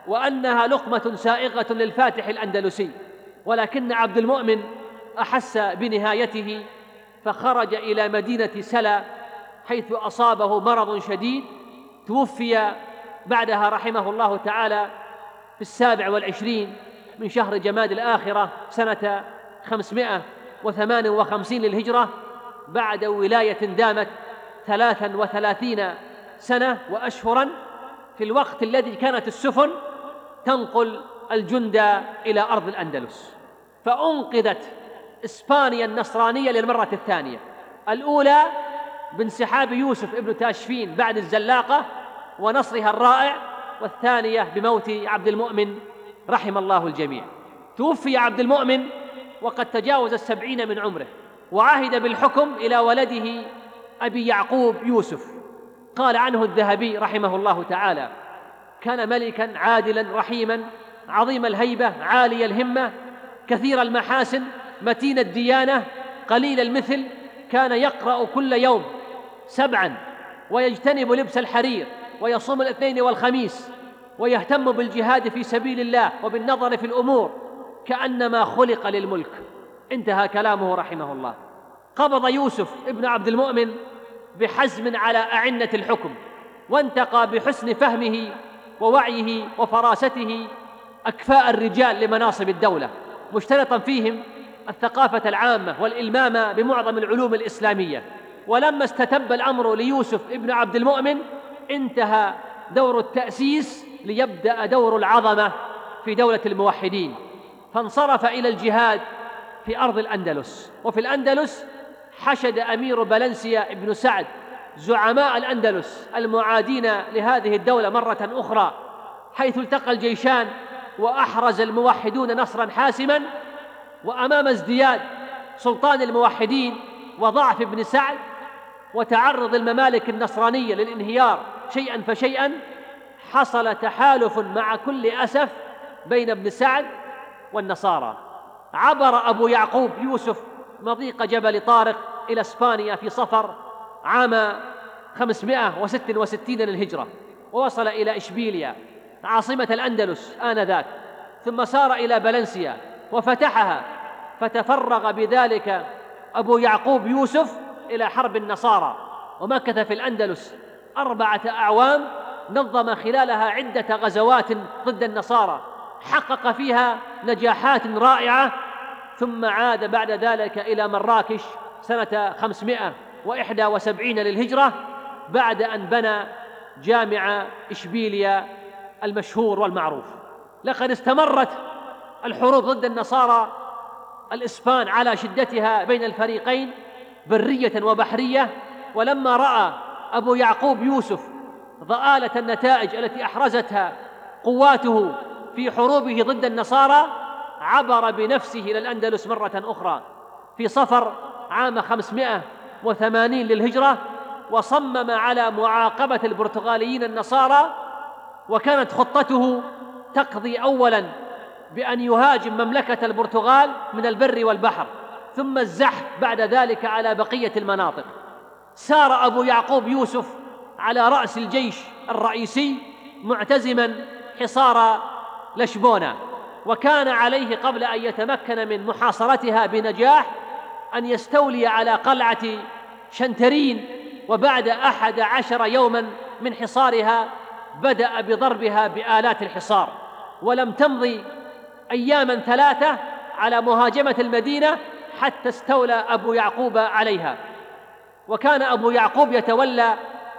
Speaker 3: وأنها لقمة سائغة للفاتح الأندلسي. ولكن عبد المؤمن أحس بنهايته، فخرج إلى مدينة سلا، حيث أصابه مرض شديد، توفي بعدها رحمه الله تعالى في السابع والعشرين من شهر جماد الآخرة سنة خمسمائة وثمان وخمسين للهجرة، بعد ولاية دامت ثلاثا وثلاثين سنة وأشهرا، في الوقت الذي كانت السفن تنقل الجند إلى أرض الأندلس. فأنقذت إسبانيا النصرانية للمرة الثانية، الأولى بانسحاب يوسف ابن تاشفين بعد الزلاقة ونصرها الرائع، والثانية بموت عبد المؤمن رحم الله الجميع. توفي عبد المؤمن وقد تجاوز السبعين من عمره، وعهد بالحكم إلى ولده أبي يعقوب يوسف. قال عنه الذهبي رحمه الله تعالى: كان ملكا عادلا رحيما عظيم الهيبة عالي الهمة كثير المحاسن متين الديانة قليل المثل، كان يقرأ كل يوم سبعا ويجتنب لبس الحرير ويصوم الاثنين والخميس ويهتم بالجهاد في سبيل الله وبالنظر في الأمور كأنما خلق للملك. انتهى كلامه رحمه الله. قبض يوسف ابن عبد المؤمن بحزم على أعنة الحكم، وانتقى بحسن فهمه ووعيه وفراسته أكفاء الرجال لمناصب الدولة، مشترطا فيهم الثقافة العامة والإلمام بمعظم العلوم الإسلامية. ولما استتب الأمر ليوسف ابن عبد المؤمن، انتهى دور التأسيس ليبدأ دور العظمة في دولة الموحدين، فانصرف إلى الجهاد في أرض الأندلس. وفي الأندلس حشد أمير بلنسيا ابن سعد زعماء الأندلس المعادين لهذه الدولة مرة أخرى، حيث التقى الجيشان وأحرز الموحدون نصرا حاسما. وأمام ازدياد سلطان الموحدين وضعف ابن سعد وتعرض الممالك النصرانية للانهيار شيئا فشيئا، حصل تحالف مع كل أسف بين ابن سعد والنصارى. عبر أبو يعقوب يوسف مضيق جبل طارق إلى إسبانيا في صفر عام خمسمائة وستة وستين للهجرة، ووصل إلى إشبيليا عاصمة الأندلس آنذاك، ثم سار إلى فالنسيا وفتحها، فتفرغ بذلك أبو يعقوب يوسف إلى حرب النصارى، ومكث في الأندلس أربعة أعوام، نظم خلالها عدة غزوات ضد النصارى، حقق فيها نجاحات رائعة، ثم عاد بعد ذلك إلى مراكش سنة خمسمائة وإحدى وسبعين للهجرة، بعد أن بنى جامع إشبيليا المشهور والمعروف. لقد استمرت الحروب ضد النصارى الإسبان على شدتها بين الفريقين برية وبحرية، ولما رأى أبو يعقوب يوسف ضآلة النتائج التي أحرزتها قواته في حروبه ضد النصارى، عبر بنفسه إلى الأندلس مرة أخرى في صفر عام خمسمائة وثمانين للهجرة، وصمم على معاقبة البرتغاليين النصارى، وكانت خطته تقضي أولاً بأن يهاجم مملكة البرتغال من البر والبحر، ثم الزحف بعد ذلك على بقية المناطق. سار أبو يعقوب يوسف على رأس الجيش الرئيسي معتزما حصار لشبونة، وكان عليه قبل أن يتمكن من محاصرتها بنجاح أن يستولي على قلعة شنترين، وبعد أحد عشر يوما من حصارها بدأ بضربها بآلات الحصار، ولم تمضي أياما ثلاثة على مهاجمة المدينة حتى استولى أبو يعقوب عليها. وكان أبو يعقوب يتولى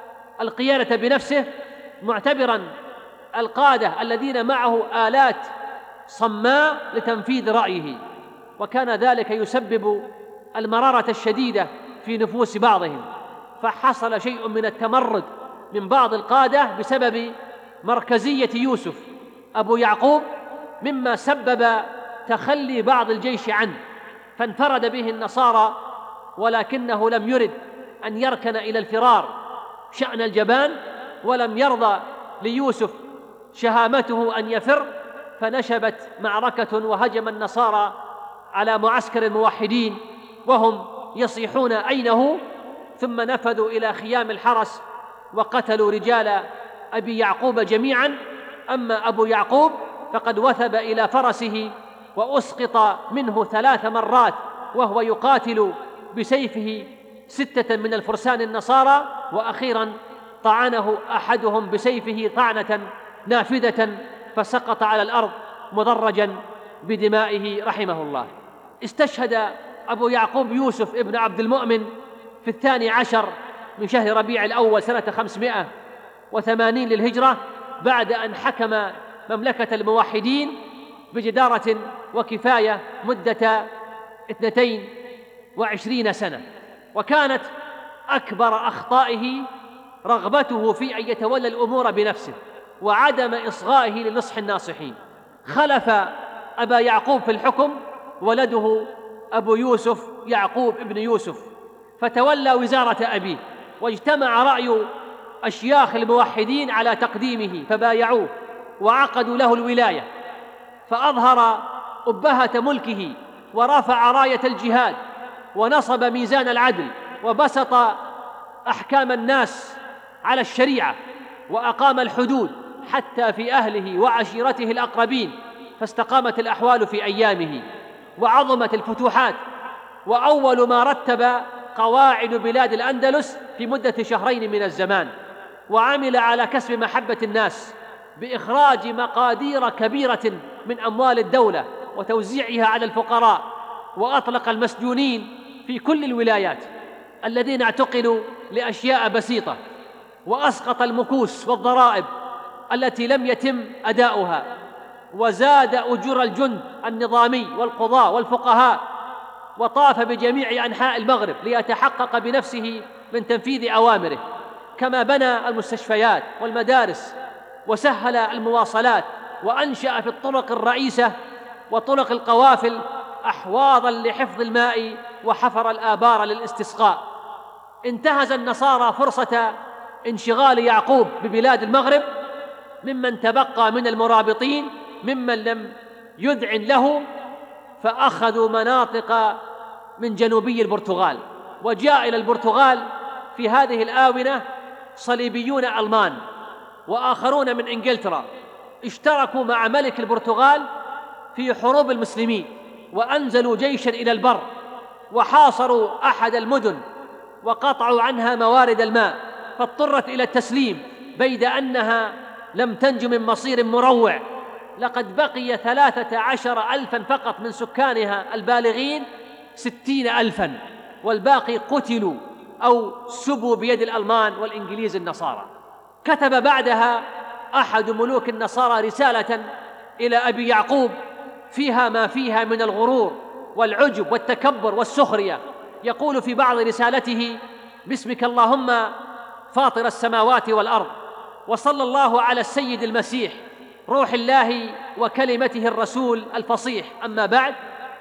Speaker 3: القيادة بنفسه، معتبرا القادة الذين معه آلات صماء لتنفيذ رأيه، وكان ذلك يسبب المرارة الشديدة في نفوس بعضهم، فحصل شيء من التمرد من بعض القادة بسبب مركزية يوسف أبو يعقوب، مما سبب تخلي بعض الجيش عنه، فانفرد به النصارى، ولكنه لم يرد أن يركن إلى الفرار شأن الجبان، ولم يرضى ليوسف شهامته أن يفر، فنشبت معركة وهجم النصارى على معسكر الموحدين وهم يصيحون أينه، ثم نفذوا إلى خيام الحرس وقتلوا رجال أبي يعقوب جميعا. أما أبو يعقوب فقد وثب إلى فرسه وأسقط منه ثلاث مرات وهو يقاتل بسيفه ستة من الفرسان النصارى، وأخيرا طعنه أحدهم بسيفه طعنة نافذة فسقط على الأرض مدرجا بدمائه رحمه الله. استشهد أبو يعقوب يوسف ابن عبد المؤمن في الثاني عشر من شهر ربيع الأول سنة خمسمائة وثمانين للهجرة، بعد أن حكم مملكة الموحدين بجدارة وكفاية مدة اثنتين وعشرين سنة. وكانت أكبر أخطائه رغبته في أن يتولى الأمور بنفسه وعدم إصغائه لنصح الناصحين. خلف أبا يعقوب في الحكم ولده أبو يوسف يعقوب ابن يوسف، فتولى وزارة أبيه، واجتمع رأي أشياخ الموحدين على تقديمه فبايعوه وعقدوا له الولاية، فأظهر أبهة ملكه ورفع راية الجهاد ونصب ميزان العدل وبسط أحكام الناس على الشريعة وأقام الحدود حتى في أهله وعشيرته الأقربين، فاستقامت الأحوال في أيامه وعظمت الفتوحات. وأول ما رتب قواعد بلاد الأندلس في مدة شهرين من الزمان، وعمل على كسب محبة الناس بإخراج مقادير كبيرة من أموال الدولة وتوزيعها على الفقراء، وأطلق المسجونين في كل الولايات الذين اعتقلوا لأشياء بسيطة، وأسقط المكوس والضرائب التي لم يتم أداؤها، وزاد أجور الجند النظامي والقضاء والفقهاء، وطاف بجميع أنحاء المغرب ليتحقق بنفسه من تنفيذ أوامره، كما بنى المستشفيات والمدارس وسهل المواصلات، وأنشأ في الطرق الرئيسة وطرق القوافل أحواضا لحفظ الماء وحفر الآبار للاستسقاء. انتهز النصارى فرصة انشغال يعقوب ببلاد المغرب ممن تبقى من المرابطين ممن لم يذعن له، فأخذوا مناطق من جنوبي البرتغال، وجاء إلى البرتغال في هذه الآونة صليبيون ألمان وآخرون من إنجلترا، اشتركوا مع ملك البرتغال في حروب المسلمين، وأنزلوا جيشا إلى البر وحاصروا أحد المدن وقطعوا عنها موارد الماء، فاضطرت إلى التسليم بيد أنها لم تنج من مصير مروع. لقد بقي ثلاثة عشر ألفا فقط من سكانها البالغين ستين ألفا، والباقي قتلوا أو سبوا بيد الألمان والإنجليز النصارى. كتب بعدها أحد ملوك النصارى رسالة إلى أبي يعقوب فيها ما فيها من الغرور والعجب والتكبر والسخرية. يقول في بعض رسالته: باسمك اللهم فاطر السماوات والأرض، وصلى الله على السيد المسيح روح الله وكلمته الرسول الفصيح، أما بعد،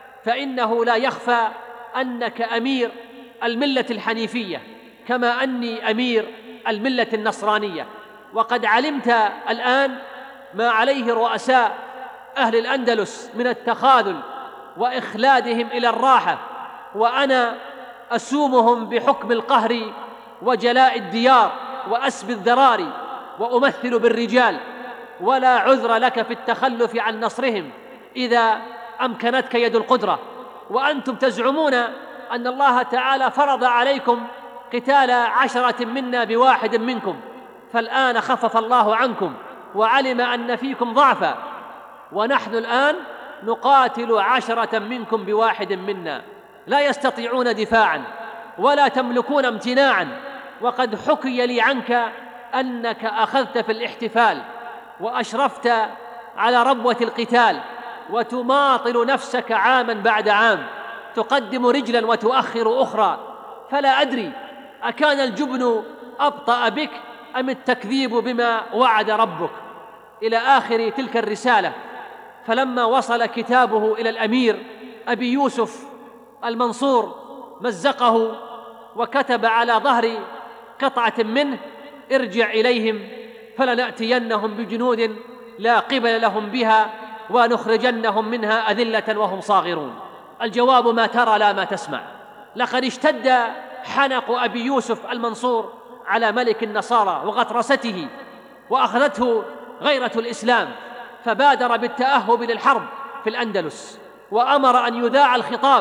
Speaker 3: فإنه لا يخفى أنك أمير الملة الحنيفية كما أني أمير الملة النصرانية، وقد علمت الآن ما عليه رؤساء أهل الأندلس من التخاذل وإخلادهم إلى الراحة، وأنا أسومهم بحكم القهر وجلاء الديار وأسب الذراري، وأمثل بالرجال، ولا عذر لك في التخلف عن نصرهم إذا أمكنتك يد القدرة. وأنتم تزعمون أن الله تعالى فرض عليكم قتال عشرة منا بواحد منكم، فالآن خفف الله عنكم وعلم أن فيكم ضعفا، ونحن الآن نقاتل عشرة منكم بواحد منا، لا يستطيعون دفاعا ولا تملكون امتناعا. وقد حكي لي عنك أنك أخذت في الاحتفال وأشرفت على ربوة القتال، وتماطل نفسك عاما بعد عام، تقدم رجلا وتؤخر أخرى، فلا أدري أكان الجبن أبطأ بك أم التكذيب بما وعد ربك. إلى آخر تلك الرسالة. فلما وصل كتابه إلى الأمير أبي يوسف المنصور مزقه وكتب على ظهر قطعة منه: ارجع إليهم فلنأتينهم بجنود لا قبل لهم بها ونخرجنهم منها أذلة وهم صاغرون. الجواب: ما ترى لا ما تسمع. لقد اشتد حنق أبي يوسف المنصور على ملك النصارى وغطرسته، وأخذته غيرة الإسلام، فبادر بالتأهب للحرب في الأندلس، وأمر أن يذاع الخطاب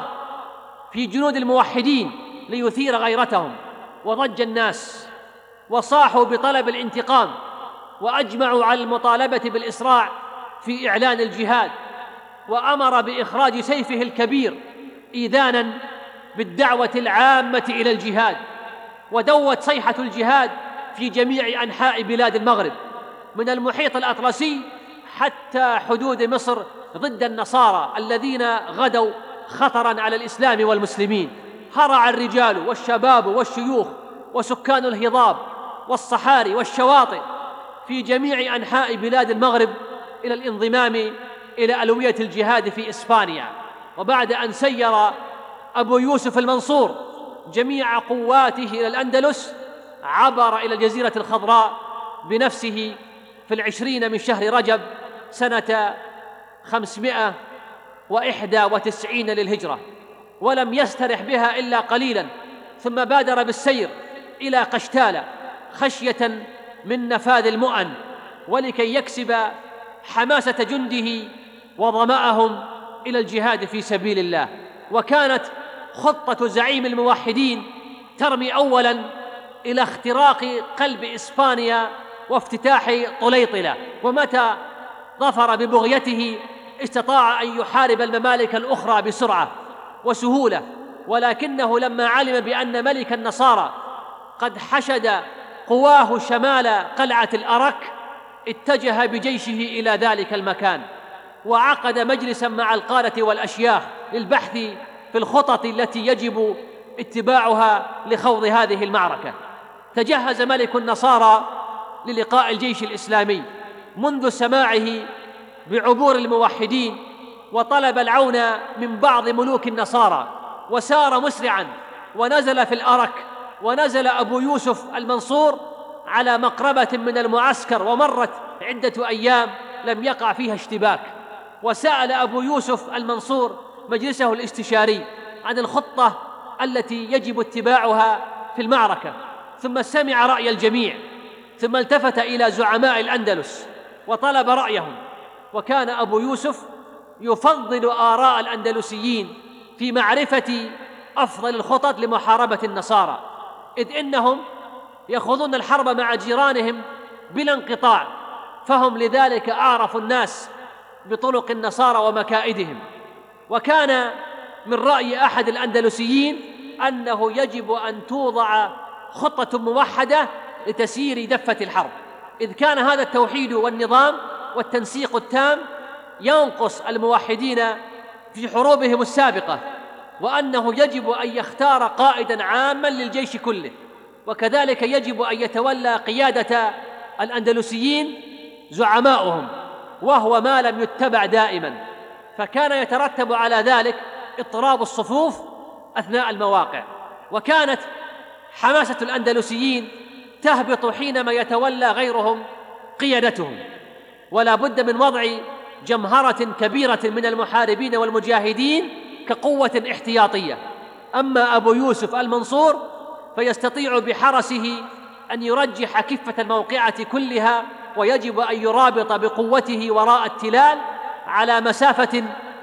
Speaker 3: في جنود الموحدين ليثير غيرتهم، وضج الناس وصاحوا بطلب الانتقام، وأجمعوا على المطالبة بالإسراع في إعلان الجهاد، وأمر بإخراج سيفه الكبير إيذانا بالدعوة العامة إلى الجهاد. ودوت صيحة الجهاد في جميع أنحاء بلاد المغرب من المحيط الأطلسي حتى حدود مصر ضد النصارى الذين غدوا خطرا على الإسلام والمسلمين. هرع الرجال والشباب والشيوخ وسكان الهضاب والصحاري والشواطئ في جميع أنحاء بلاد المغرب إلى الانضمام إلى ألوية الجهاد في إسبانيا. وبعد أن سير أبو يوسف المنصور جميع قواته إلى الأندلس، عبر إلى الجزيرة الخضراء بنفسه في العشرين من شهر رجب سنة خمسمائة وإحدى وتسعين للهجرة، ولم يسترح بها إلا قليلا، ثم بادر بالسير إلى قشتالة خشية من نفاذ المؤن، ولكي يكسب حماسة جنده وظمأهم إلى الجهاد في سبيل الله. وكانت خطة زعيم الموحدين ترمي أولا إلى اختراق قلب إسبانيا وافتتاح طليطلة، ومتى ظفر ببغيته استطاع أن يحارب الممالك الأخرى بسرعة وسهولة. ولكنه لما علم بأن ملك النصارى قد حشد قواه شمال قلعة الأرك، اتجه بجيشه إلى ذلك المكان، وعقد مجلسا مع القادة والأشياخ للبحث في الخطط التي يجب اتباعها لخوض هذه المعركة. تجهز ملك النصارى للقاء الجيش الإسلامي منذ سماعه بعبور الموحدين وطلب العون من بعض ملوك النصارى، وسار مسرعا ونزل في الأرك، ونزل أبو يوسف المنصور على مقربة من المعسكر، ومرت عدة أيام لم يقع فيها اشتباك. وسأل أبو يوسف المنصور مجلسه الاستشاري عن الخطة التي يجب اتباعها في المعركة، ثم سمع رأي الجميع، ثم التفت إلى زعماء الأندلس وطلب رأيهم. وكان أبو يوسف يفضل آراء الأندلسيين في معرفة أفضل الخطط لمحاربة النصارى، إذ إنهم يخوضون الحرب مع جيرانهم بلا انقطاع، فهم لذلك أعرف الناس بطرق النصارى ومكائدهم. وكان من رأي أحد الأندلسيين أنه يجب أن توضع خطة موحدة لتسيير دفة الحرب، إذ كان هذا التوحيد والنظام والتنسيق التام ينقص الموحدين في حروبهم السابقة، وأنه يجب أن يختار قائداً عاماً للجيش كله، وكذلك يجب أن يتولى قيادة الأندلسيين زعماؤهم، وهو ما لم يتبع دائماً، فكان يترتب على ذلك اضطراب الصفوف أثناء المواقع. وكانت حماسة الأندلسيين تهبط حينما يتولى غيرهم قيادتهم، ولا بد من وضع جمهرة كبيرة من المحاربين والمجاهدين كقوة احتياطية. أما أبو يوسف المنصور فيستطيع بحرسه أن يرجح كفة الموقعة كلها، ويجب أن يرابط بقوته وراء التلال على مسافة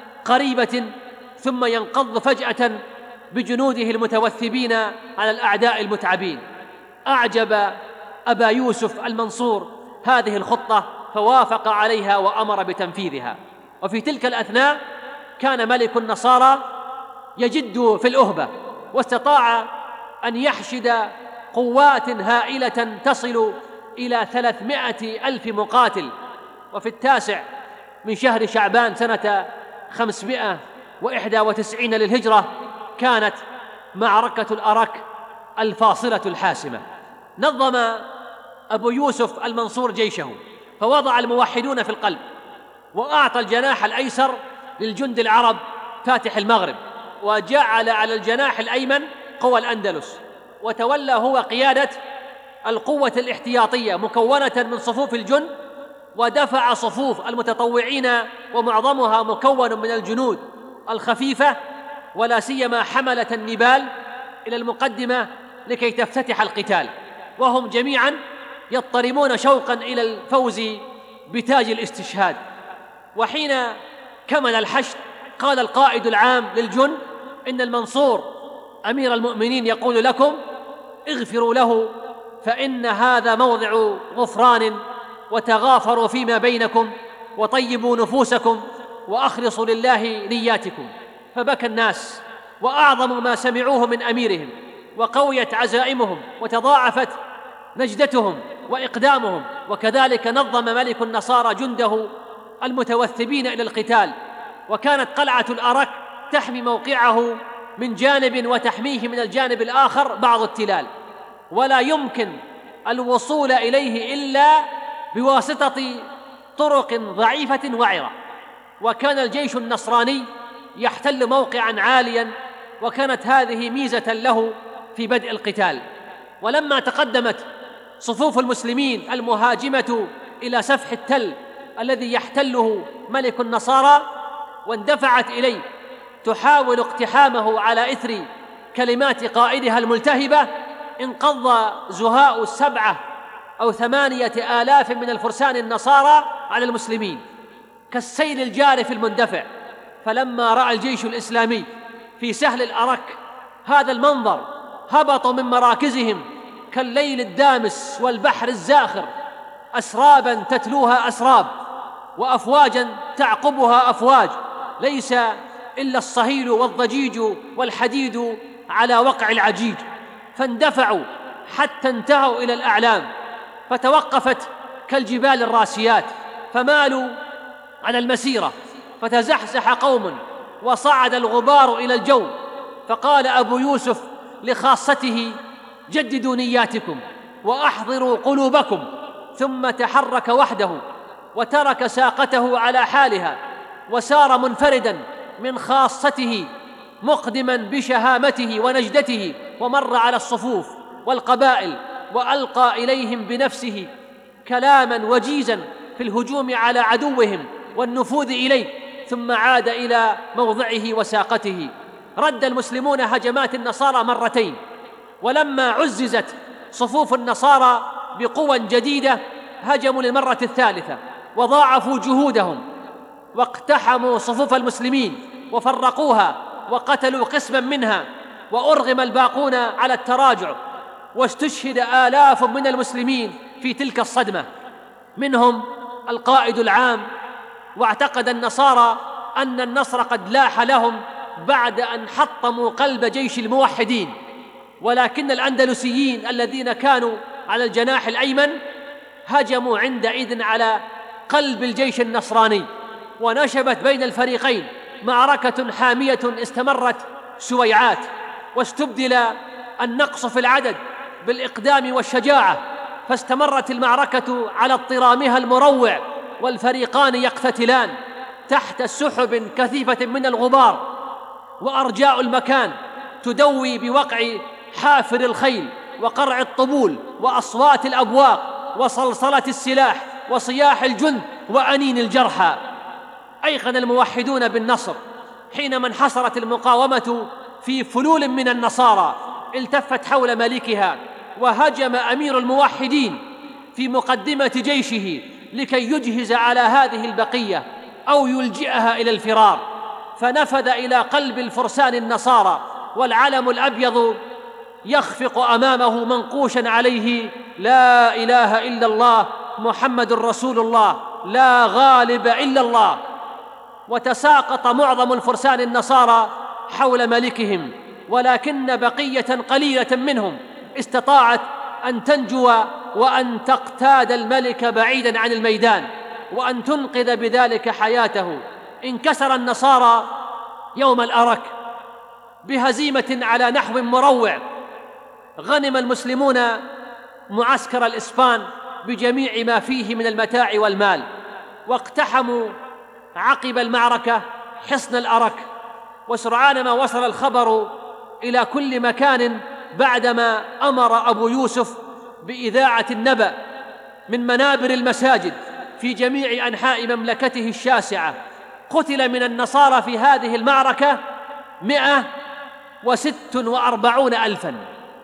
Speaker 3: قريبة، ثم ينقض فجأة بجنوده المتوثبين على الأعداء المتعبين. أعجب أبا يوسف المنصور هذه الخطة، فوافق عليها وأمر بتنفيذها. وفي تلك الأثناء كان ملك النصارى يجد في الأهبة، واستطاع أن يحشد قوات هائلة تصل إلى ثلاثمائة ألف مقاتل. وفي التاسع من شهر شعبان سنة خمسمائة وإحدى وتسعين للهجرة كانت معركة الأرك الفاصلة الحاسمة. نظم أبو يوسف المنصور جيشه، فوضع الموحدون في القلب، وأعطى الجناح الأيسر للجند العرب فاتح المغرب، وجعل على الجناح الأيمن قوى الأندلس، وتولى هو قيادة القوة الاحتياطية مكونة من صفوف الجند، ودفع صفوف المتطوعين ومعظمها مكون من الجنود الخفيفة ولا سيما حملة النبال إلى المقدمة لكي تفتتح القتال، وهم جميعا يضطرمون شوقا إلى الفوز بتاج الاستشهاد. وحين كمل الحشد قال القائد العام للجند: إن المنصور أمير المؤمنين يقول لكم اغفروا له، فإن هذا موضع غفران، وتغافروا فيما بينكم، وطيبوا نفوسكم، وأخلصوا لله نياتكم. فبكى الناس، وأعظم ما سمعوه من أميرهم، وقويت عزائمهم، وتضاعفت نجدتهم وإقدامهم. وكذلك نظم ملك النصارى جنده المتوثبين إلى القتال، وكانت قلعة الأرك تحمي موقعه من جانب وتحميه من الجانب الآخر بعض التلال، ولا يمكن الوصول إليه إلا بواسطة طرق ضعيفة وعرة. وكان الجيش النصراني يحتل موقعا عاليا، وكانت هذه ميزة له في بدء القتال. ولما تقدمت صفوف المسلمين المهاجمة إلى سفح التل الذي يحتله ملك النصارى، واندفعت إليه تحاول اقتحامه على إثر كلمات قائدها الملتهبة، انقض زهاء سبعة أو ثمانية آلاف من الفرسان النصارى على المسلمين كالسيل الجارف المندفع. فلما رأى الجيش الإسلامي في سهل الأرك هذا المنظر، هبطوا من مراكزهم كالليل الدامس والبحر الزاخر، أسرابا تتلوها أسراب، وأفواجا تعقبها أفواج، ليس إلا الصهيل والضجيج والحديد على وقع العجيج. فاندفعوا حتى انتهوا إلى الأعلام، فتوقفت كالجبال الراسيات، فمالوا على المسيرة، فتزحزح قوم وصعد الغبار إلى الجو. فقال أبو يوسف لخاصته: جددوا نياتكم وأحضروا قلوبكم. ثم تحرك وحده وترك ساقته على حالها، وسار منفردا من خاصته مقدما بشهامته ونجدته، ومر على الصفوف والقبائل وألقى إليهم بنفسه كلاما وجيزا في الهجوم على عدوهم والنفوذ إليه، ثم عاد إلى موضعه وساقته. رد المسلمون هجمات النصارى مرتين، ولما عززت صفوف النصارى بقوى جديدة هجموا للمرة الثالثة وضاعفوا جهودهم، واقتحموا صفوف المسلمين وفرقوها وقتلوا قسما منها، وأرغم الباقون على التراجع، واستشهد آلاف من المسلمين في تلك الصدمة، منهم القائد العام. واعتقد النصارى أن النصر قد لاح لهم بعد أن حطموا قلب جيش الموحدين، ولكن الأندلسيين الذين كانوا على الجناح الأيمن هجموا عندئذ على قلب الجيش النصراني، ونشبت بين الفريقين معركة حامية استمرت سويعات، واستبدل النقص في العدد بالإقدام والشجاعة، فاستمرت المعركة على اضطرامها المروع، والفريقان يقتتلان تحت سحب كثيفة من الغبار، وأرجاء المكان تدوي بوقع حافر الخيل وقرع الطبول وأصوات الأبواق وصلصلة السلاح وصياح الجند وأنين الجرحى. أيقن الموحدون بالنصر حينما انحصرت المقاومة في فلول من النصارى، التفت حول ملكها، وهجم أمير الموحدين في مقدمة جيشه لكي يجهز على هذه البقية أو يلجئها إلى الفرار، فنفذ إلى قلب الفرسان النصارى والعلم الأبيض يخفق أمامه منقوشا عليه: لا إله إلا الله محمد رسول الله، لا غالب إلا الله. وتساقط معظم الفرسان النصارى حول ملكهم، ولكن بقية قليلة منهم استطاعت أن تنجو وأن تقتاد الملك بعيداً عن الميدان، وأن تنقذ بذلك حياته. انكسر النصارى يوم الأرك بهزيمة على نحو مروع. غنم المسلمون معسكر الإسبان بجميع ما فيه من المتاع والمال، واقتحموا عقب المعركة حصن الأرك. وسرعان ما وصل الخبر إلى كل مكان بعدما أمر أبو يوسف بإذاعة النبأ من منابر المساجد في جميع أنحاء مملكته الشاسعة. قتل من النصارى في هذه المعركة مئة وست وأربعون ألفاً،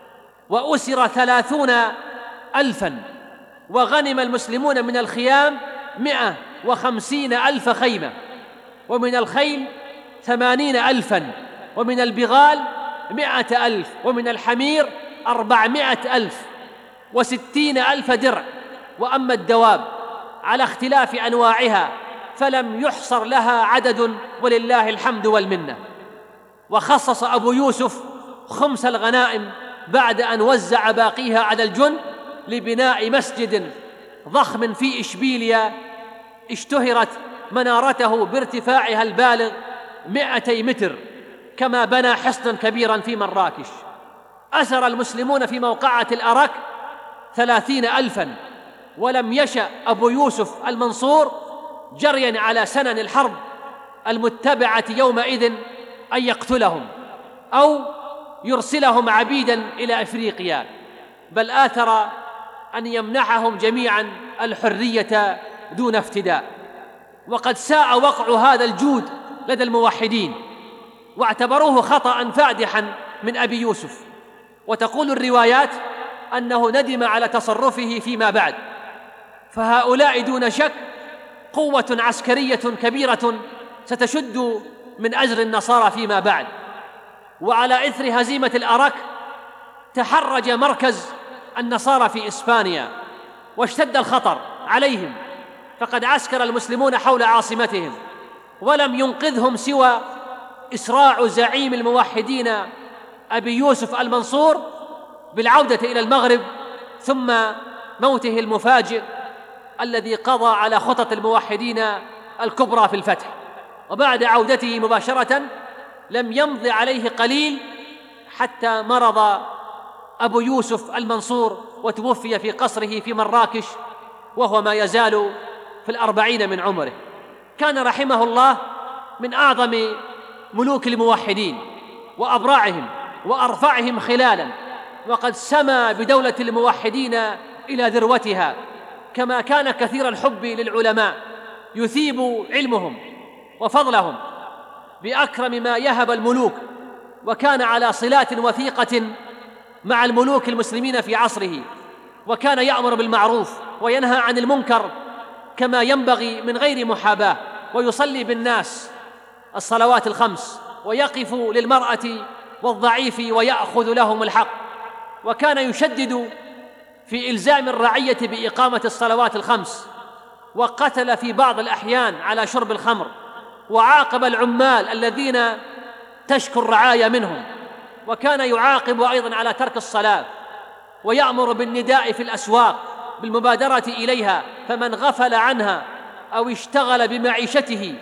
Speaker 3: وأسر ثلاثون ألفاً، وغنم المسلمون من الخيام مئة وخمسين ألف خيمة، ومن الخيل ثمانين ألفاً، ومن البغال مئة ألف، ومن الحمير أربعمائة ألف، وستين ألف درع. وأما الدواب على اختلاف أنواعها فلم يحصر لها عدد، ولله الحمد والمنة. وخصص أبو يوسف خمس الغنائم بعد أن وزع باقيها على الجند لبناء مسجد ضخم في إشبيلية اشتهرت منارته بارتفاعها البالغ مئتي متر، كما بنى حصنا كبيرا في مراكش. أسر المسلمون في موقعة الأرك ثلاثين ألفاً، ولم يشأ أبو يوسف المنصور جرياً على سنن الحرب المتبعة يومئذ أن يقتلهم أو يرسلهم عبيداً إلى أفريقيا، بل آثر أن يمنحهم جميعاً الحرية دون افتداء. وقد ساء وقع هذا الجود لدى الموحدين، واعتبروه خطأ فادحاً من أبي يوسف. وتقول الروايات أنه ندم على تصرفه فيما بعد. فهؤلاء دون شك قوة عسكرية كبيرة ستشد من أجر النصارى فيما بعد. وعلى إثر هزيمة الأرك تحرج مركز النصارى في إسبانيا، واشتد الخطر عليهم، فقد عسكر المسلمون حول عاصمتهم، ولم ينقذهم سوى إسراع زعيم الموحدين أبي يوسف المنصور بالعودة إلى المغرب، ثم موته المفاجئ الذي قضى على خطط الموحدين الكبرى في الفتح. وبعد عودته مباشرة لم يمض عليه قليل حتى مرض أبو يوسف المنصور، وتوفي في قصره في مراكش وهو ما يزال في الأربعين من عمره. كان رحمه الله من أعظم ملوك الموحدين وأبرعهم وأرفعهم خلالا، وقد سمى بدولة الموحدين إلى ذروتها، كما كان كثير الحب للعلماء يثيب علمهم وفضلهم بأكرم ما يهب الملوك، وكان على صلات وثيقة مع الملوك المسلمين في عصره، وكان يأمر بالمعروف وينهى عن المنكر كما ينبغي من غير محاباة، ويصلي بالناس الصلوات الخمس، ويقف للمرأة والضعيف ويأخذ لهم الحق، وكان يشدد في إلزام الرعية بإقامة الصلوات الخمس، وقتل في بعض الأحيان على شرب الخمر، وعاقب العمال الذين تشكو الرعاية منهم، وكان يعاقب أيضا على ترك الصلاة، ويأمر بالنداء في الأسواق بالمبادرة إليها، فمن غفل عنها أو اشتغل بمعيشته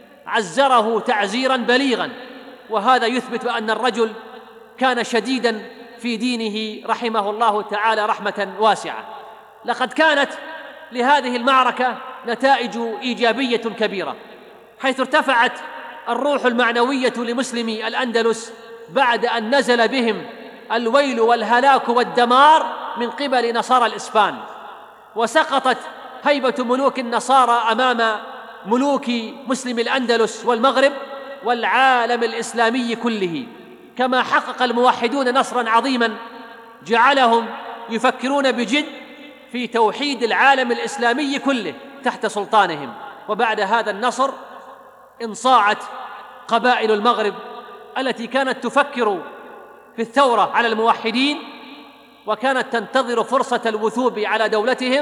Speaker 3: عزره تعزيرا بليغا. وهذا يثبت أن الرجل كان شديدا في دينه رحمه الله تعالى رحمة واسعة. لقد كانت لهذه المعركة نتائج إيجابية كبيرة، حيث ارتفعت الروح المعنوية لمسلمي الأندلس بعد أن نزل بهم الويل والهلاك والدمار من قبل نصارى الإسبان، وسقطت هيبة ملوك النصارى أمام ملوك مسلم الأندلس والمغرب والعالم الإسلامي كله، كما حقق الموحدون نصراً عظيماً جعلهم يفكرون بجد في توحيد العالم الإسلامي كله تحت سلطانهم. وبعد هذا النصر انصاعت قبائل المغرب التي كانت تفكر في الثورة على الموحدين، وكانت تنتظر فرصة الوثوب على دولتهم،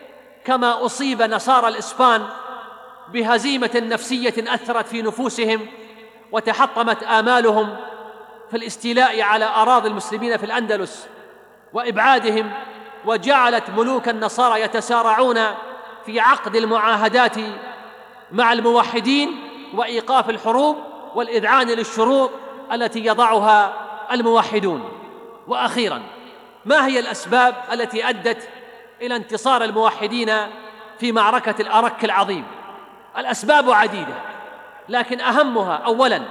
Speaker 3: كما أصيب نصارى الإسبان بهزيمة نفسية أثرت في نفوسهم، وتحطمت آمالهم في الاستيلاء على أراضي المسلمين في الأندلس وإبعادهم، وجعلت ملوك النصارى يتسارعون في عقد المعاهدات مع الموحدين وإيقاف الحروب والإذعان للشروط التي يضعها الموحدون. وأخيراً، ما هي الأسباب التي أدت إلى انتصار الموحدين في معركة الأرك العظيم؟ الأسباب عديدة، لكن أهمها أولاً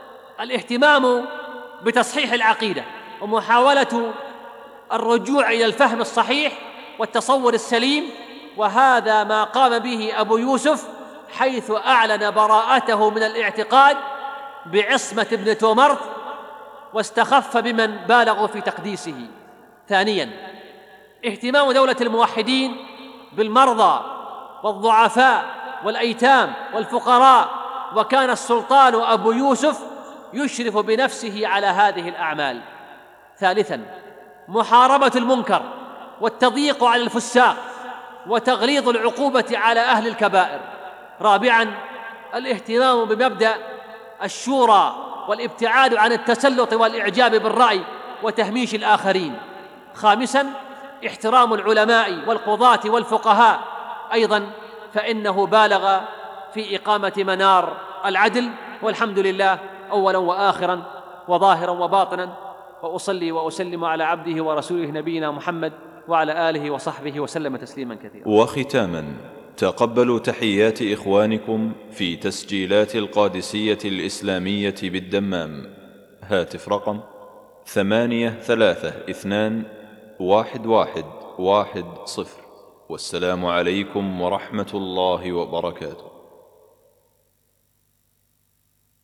Speaker 3: الاهتمام بتصحيح العقيدة ومحاولة الرجوع إلى الفهم الصحيح والتصور السليم، وهذا ما قام به أبو يوسف، حيث أعلن براءته من الاعتقاد بعصمة ابن تومرت واستخف بمن بالغوا في تقديسه. ثانياً اهتمام دولة الموحدين بالمرضى والضعفاء والأيتام والفقراء، وكان السلطان أبو يوسف يشرف بنفسه على هذه الأعمال. ثالثاً محاربة المنكر والتضييق على الفساق وتغليظ العقوبة على أهل الكبائر. رابعاً الاهتمام بمبدأ الشورى والابتعاد عن التسلط والإعجاب بالرأي وتهميش الآخرين. خامساً احترام العلماء والقضاة والفقهاء، أيضاً فإنه بالغ في إقامة منار العدل، والحمد لله أولاً وآخراً وظاهراً وباطناً، وأصلي وأسلم على عبده ورسوله نبينا محمد وعلى آله وصحبه وسلم تسليماً كثيراً.
Speaker 1: وختاماً، تقبلوا تحيات إخوانكم في تسجيلات القادسية الإسلامية بالدمام. هاتف رقم ثمانية ثلاثة اثنان واحد واحد واحد صفر. والسلام عليكم ورحمة الله وبركاته.